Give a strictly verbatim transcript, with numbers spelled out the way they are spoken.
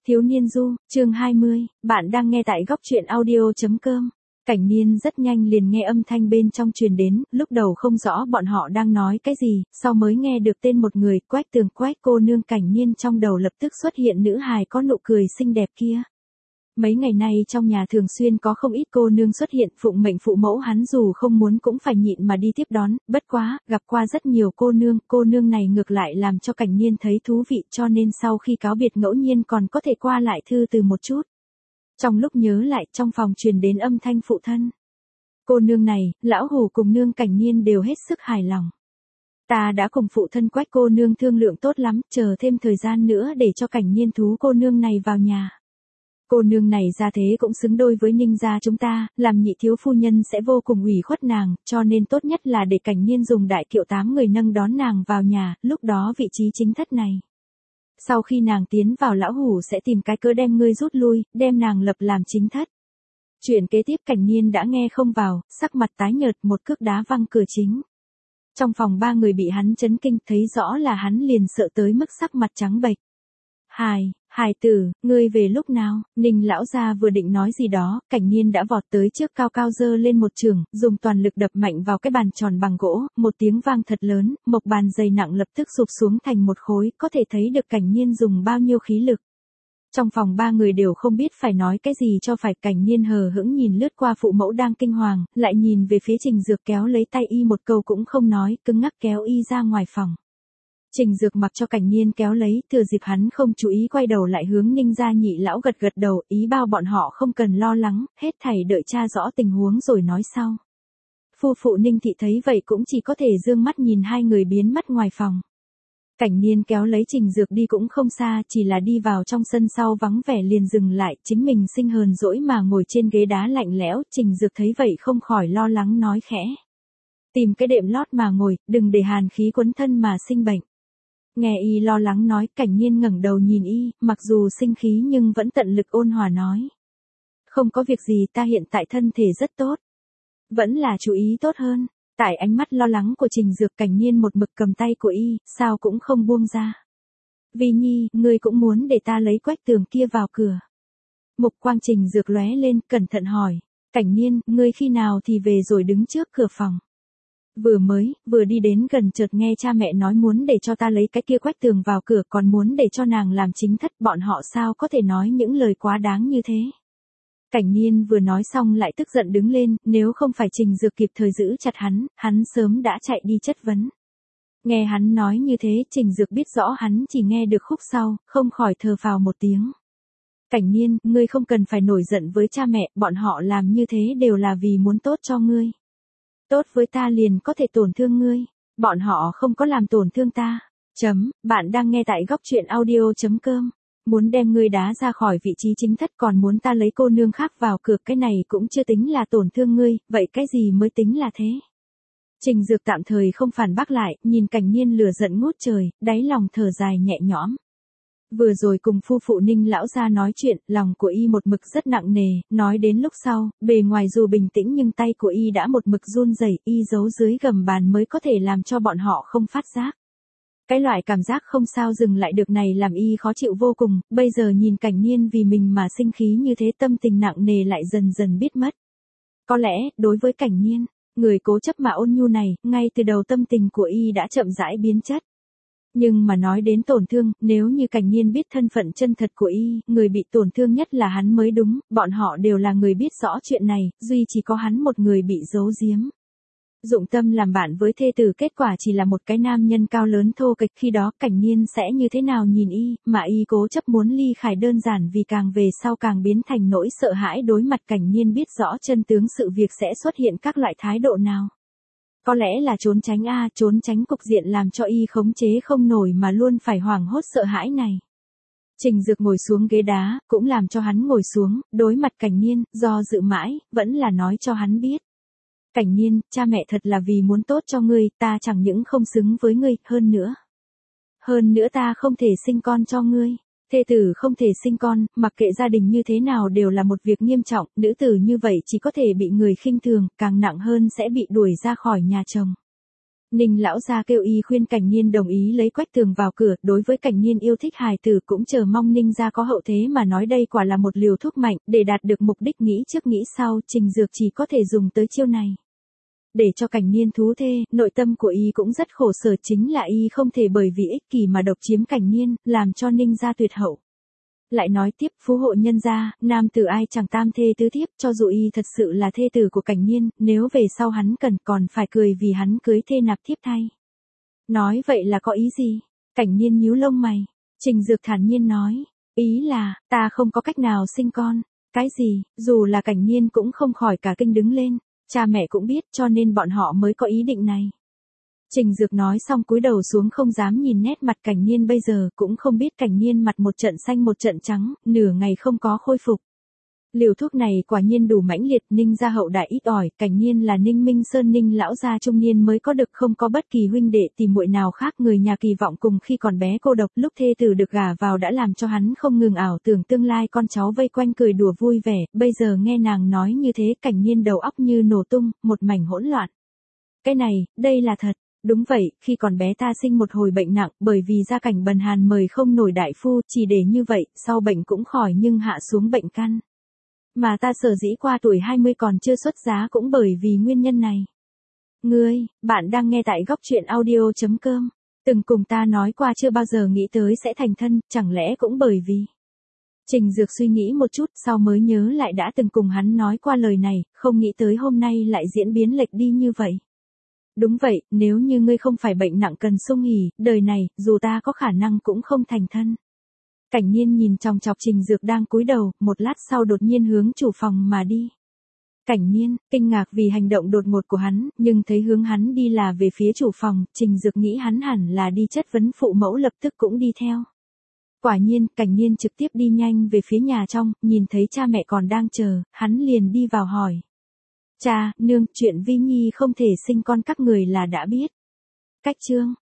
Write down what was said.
Thiếu niên du, chương hai mươi, bạn đang nghe tại góc truyện audio.com. Cảnh Niên rất nhanh liền nghe âm thanh bên trong truyền đến, lúc đầu không rõ bọn họ đang nói cái gì, sau mới nghe được tên một người, Quách Tường. Quách cô nương. Cảnh Niên trong đầu lập tức xuất hiện nữ hài có nụ cười xinh đẹp kia. Mấy ngày nay trong nhà thường xuyên có không ít cô nương xuất hiện, phụng mệnh phụ mẫu hắn dù không muốn cũng phải nhịn mà đi tiếp đón, bất quá, gặp qua rất nhiều cô nương, cô nương này ngược lại làm cho Cảnh Niên thấy thú vị, cho nên sau khi cáo biệt ngẫu nhiên còn có thể qua lại thư từ một chút. Trong lúc nhớ lại, trong phòng truyền đến âm thanh phụ thân. Cô nương này, lão hủ cùng nương Cảnh Niên đều hết sức hài lòng. Ta đã cùng phụ thân Quách cô nương thương lượng tốt lắm, chờ thêm thời gian nữa để cho Cảnh Niên thú cô nương này vào nhà. Cô nương này ra thế cũng xứng đôi với Ninh gia chúng ta, làm nhị thiếu phu nhân sẽ vô cùng ủy khuất nàng, cho nên tốt nhất là để Cảnh Niên dùng đại kiệu tám người nâng đón nàng vào nhà, lúc đó vị trí chính thất này. Sau khi nàng tiến vào lão hủ sẽ tìm cái cớ đem ngươi rút lui, đem nàng lập làm chính thất. Chuyện kế tiếp Cảnh Niên đã nghe không vào, sắc mặt tái nhợt, một cước đá văng cửa chính. Trong phòng ba người bị hắn chấn kinh, thấy rõ là hắn liền sợ tới mức sắc mặt trắng bệch. Hài, hài tử, ngươi về lúc nào? Ninh lão gia vừa định nói gì đó, Cảnh Niên đã vọt tới trước, cao cao giơ lên một chưởng, dùng toàn lực đập mạnh vào cái bàn tròn bằng gỗ, một tiếng vang thật lớn, mộc bàn dày nặng lập tức sụp xuống thành một khối, có thể thấy được Cảnh Niên dùng bao nhiêu khí lực. Trong phòng ba người đều không biết phải nói cái gì cho phải. Cảnh Niên hờ hững nhìn lướt qua phụ mẫu đang kinh hoàng, lại nhìn về phía Trình Dược, kéo lấy tay y, một câu cũng không nói, cứng ngắc kéo y ra ngoài phòng. Trình Dược mặc cho Cảnh Niên kéo lấy, thừa dịp hắn không chú ý quay đầu lại hướng Ninh gia nhị lão gật gật đầu, ý bao bọn họ không cần lo lắng, hết thảy đợi tra rõ tình huống rồi nói sau. Phu phụ Ninh thị thấy vậy cũng chỉ có thể dương mắt nhìn hai người biến mất ngoài phòng. Cảnh Niên kéo lấy Trình Dược đi cũng không xa, chỉ là đi vào trong sân sau vắng vẻ liền dừng lại, chính mình sinh hờn dỗi mà ngồi trên ghế đá lạnh lẽo. Trình Dược thấy vậy không khỏi lo lắng nói khẽ. Tìm cái đệm lót mà ngồi, đừng để hàn khí quấn thân mà sinh bệnh. Nghe y lo lắng nói, Cảnh Niên ngẩng đầu nhìn y, mặc dù sinh khí nhưng vẫn tận lực ôn hòa nói. Không có việc gì, ta hiện tại thân thể rất tốt. Vẫn là chú ý tốt hơn. Tại ánh mắt lo lắng của Trình Dược, Cảnh Niên một mực cầm tay của y, sao cũng không buông ra. Vi Nhi, ngươi cũng muốn để ta lấy Quách Tường kia vào cửa. Mục quang Trình Dược lóe lên, cẩn thận hỏi. Cảnh Niên, ngươi khi nào thì về rồi đứng trước cửa phòng. Vừa mới, vừa đi đến gần chợt nghe cha mẹ nói muốn để cho ta lấy cái kia Quách Tường vào cửa, còn muốn để cho nàng làm chính thất, bọn họ sao có thể nói những lời quá đáng như thế. Cảnh Niên vừa nói xong lại tức giận đứng lên, nếu không phải Trình Dược kịp thời giữ chặt hắn, hắn sớm đã chạy đi chất vấn. Nghe hắn nói như thế, Trình Dược biết rõ hắn chỉ nghe được khúc sau, không khỏi thở phào một tiếng. Cảnh Niên, ngươi không cần phải nổi giận với cha mẹ, bọn họ làm như thế đều là vì muốn tốt cho ngươi. Tốt với ta liền có thể tổn thương ngươi, bọn họ không có làm tổn thương ta. Chấm, bạn đang nghe tại góc truyện audio.com. Muốn đem ngươi đá ra khỏi vị trí chính thất, còn muốn ta lấy cô nương khác vào cửa, cái này cũng chưa tính là tổn thương ngươi, vậy cái gì mới tính là thế? Trình Dược tạm thời không phản bác lại, nhìn Cảnh Niên lửa giận ngút trời, đáy lòng thở dài nhẹ nhõm. Vừa rồi cùng phu phụ Ninh lão gia nói chuyện, lòng của y một mực rất nặng nề, nói đến lúc sau, bề ngoài dù bình tĩnh nhưng tay của y đã một mực run rẩy, y giấu dưới gầm bàn mới có thể làm cho bọn họ không phát giác. Cái loại cảm giác không sao dừng lại được này làm y khó chịu vô cùng, bây giờ nhìn Cảnh Niên vì mình mà sinh khí như thế, tâm tình nặng nề lại dần dần biết mất. Có lẽ, đối với Cảnh Niên, người cố chấp mà ôn nhu này, ngay từ đầu tâm tình của y đã chậm rãi biến chất. Nhưng mà nói đến tổn thương, nếu như Cảnh Niên biết thân phận chân thật của y, người bị tổn thương nhất là hắn mới đúng, bọn họ đều là người biết rõ chuyện này, duy chỉ có hắn một người bị giấu giếm. Dụng tâm làm bạn với thê tử, kết quả chỉ là một cái nam nhân cao lớn thô kệch, khi đó Cảnh Niên sẽ như thế nào nhìn y, mà y cố chấp muốn ly khai đơn giản vì càng về sau càng biến thành nỗi sợ hãi đối mặt Cảnh Niên biết rõ chân tướng sự việc sẽ xuất hiện các loại thái độ nào. Có lẽ là trốn tránh a, trốn tránh cục diện làm cho y khống chế không nổi mà luôn phải hoảng hốt sợ hãi này. Trình Dược ngồi xuống ghế đá, cũng làm cho hắn ngồi xuống, đối mặt Cảnh Niên, do dự mãi, vẫn là nói cho hắn biết. Cảnh Niên, cha mẹ thật là vì muốn tốt cho ngươi, ta chẳng những không xứng với ngươi, hơn nữa. Hơn nữa ta không thể sinh con cho ngươi. Thê tử không thể sinh con, mặc kệ gia đình như thế nào đều là một việc nghiêm trọng, nữ tử như vậy chỉ có thể bị người khinh thường, càng nặng hơn sẽ bị đuổi ra khỏi nhà chồng. Ninh lão gia kêu y khuyên Cảnh Niên đồng ý lấy Quách Tường vào cửa, đối với Cảnh Niên yêu thích hài tử cũng chờ mong Ninh gia có hậu thế mà nói đây quả là một liều thuốc mạnh, để đạt được mục đích nghĩ trước nghĩ sau, Trình Dược chỉ có thể dùng tới chiêu này. Để cho Cảnh Niên thú thê, nội tâm của y cũng rất khổ sở, chính là y không thể bởi vì ích kỷ mà độc chiếm Cảnh Niên, làm cho Ninh gia tuyệt hậu. Lại nói tiếp, phú hộ nhân gia, nam tử ai chẳng tam thê tứ thiếp, cho dù y thật sự là thê tử của Cảnh Niên, nếu về sau hắn cần còn phải cười vì hắn cưới thê nạp thiếp thay. Nói vậy là có ý gì? Cảnh Niên nhíu lông mày. Trình Dược thản nhiên nói, ý là, ta không có cách nào sinh con. Cái gì? Dù là Cảnh Niên cũng không khỏi cả kinh đứng lên. Cha mẹ cũng biết cho nên bọn họ mới có ý định này. Trình Dược nói xong cúi đầu xuống không dám nhìn nét mặt Cảnh Niên bây giờ, cũng không biết Cảnh Niên mặt một trận xanh một trận trắng, nửa ngày không có khôi phục. Liều thuốc này quả nhiên đủ mãnh liệt, Ninh gia hậu đại ít ỏi, Cảnh Niên là Ninh Minh Sơn Ninh lão gia trung niên mới có được, không có bất kỳ huynh đệ tìm muội nào khác, người nhà kỳ vọng cùng khi còn bé cô độc, lúc thê tử được gả vào đã làm cho hắn không ngừng ảo tưởng tương lai con cháu vây quanh cười đùa vui vẻ, bây giờ nghe nàng nói như thế, Cảnh Niên đầu óc như nổ tung, một mảnh hỗn loạn. Cái này, đây là thật. Đúng vậy, khi còn bé ta sinh một hồi bệnh nặng, bởi vì gia cảnh bần hàn mời không nổi đại phu, chỉ để như vậy, sau bệnh cũng khỏi nhưng hạ xuống bệnh căn. Mà ta sở dĩ qua tuổi hai mươi còn chưa xuất giá cũng bởi vì nguyên nhân này. Ngươi, bạn đang nghe tại góc truyện audio chấm com, từng cùng ta nói qua chưa bao giờ nghĩ tới sẽ thành thân, chẳng lẽ cũng bởi vì... Trình Dược suy nghĩ một chút sau mới nhớ lại đã từng cùng hắn nói qua lời này, không nghĩ tới hôm nay lại diễn biến lệch đi như vậy. Đúng vậy, nếu như ngươi không phải bệnh nặng cần sung hỉ, đời này, dù ta có khả năng cũng không thành thân. Cảnh Niên nhìn chòng chọc Trình Dược đang cúi đầu, một lát sau đột nhiên hướng chủ phòng mà đi. Cảnh Niên, kinh ngạc vì hành động đột ngột của hắn, nhưng thấy hướng hắn đi là về phía chủ phòng, Trình Dược nghĩ hắn hẳn là đi chất vấn phụ mẫu lập tức cũng đi theo. Quả nhiên, Cảnh Niên trực tiếp đi nhanh về phía nhà trong, nhìn thấy cha mẹ còn đang chờ, hắn liền đi vào hỏi. Cha, nương, chuyện Vi Nhi không thể sinh con các người là đã biết. Cách chương.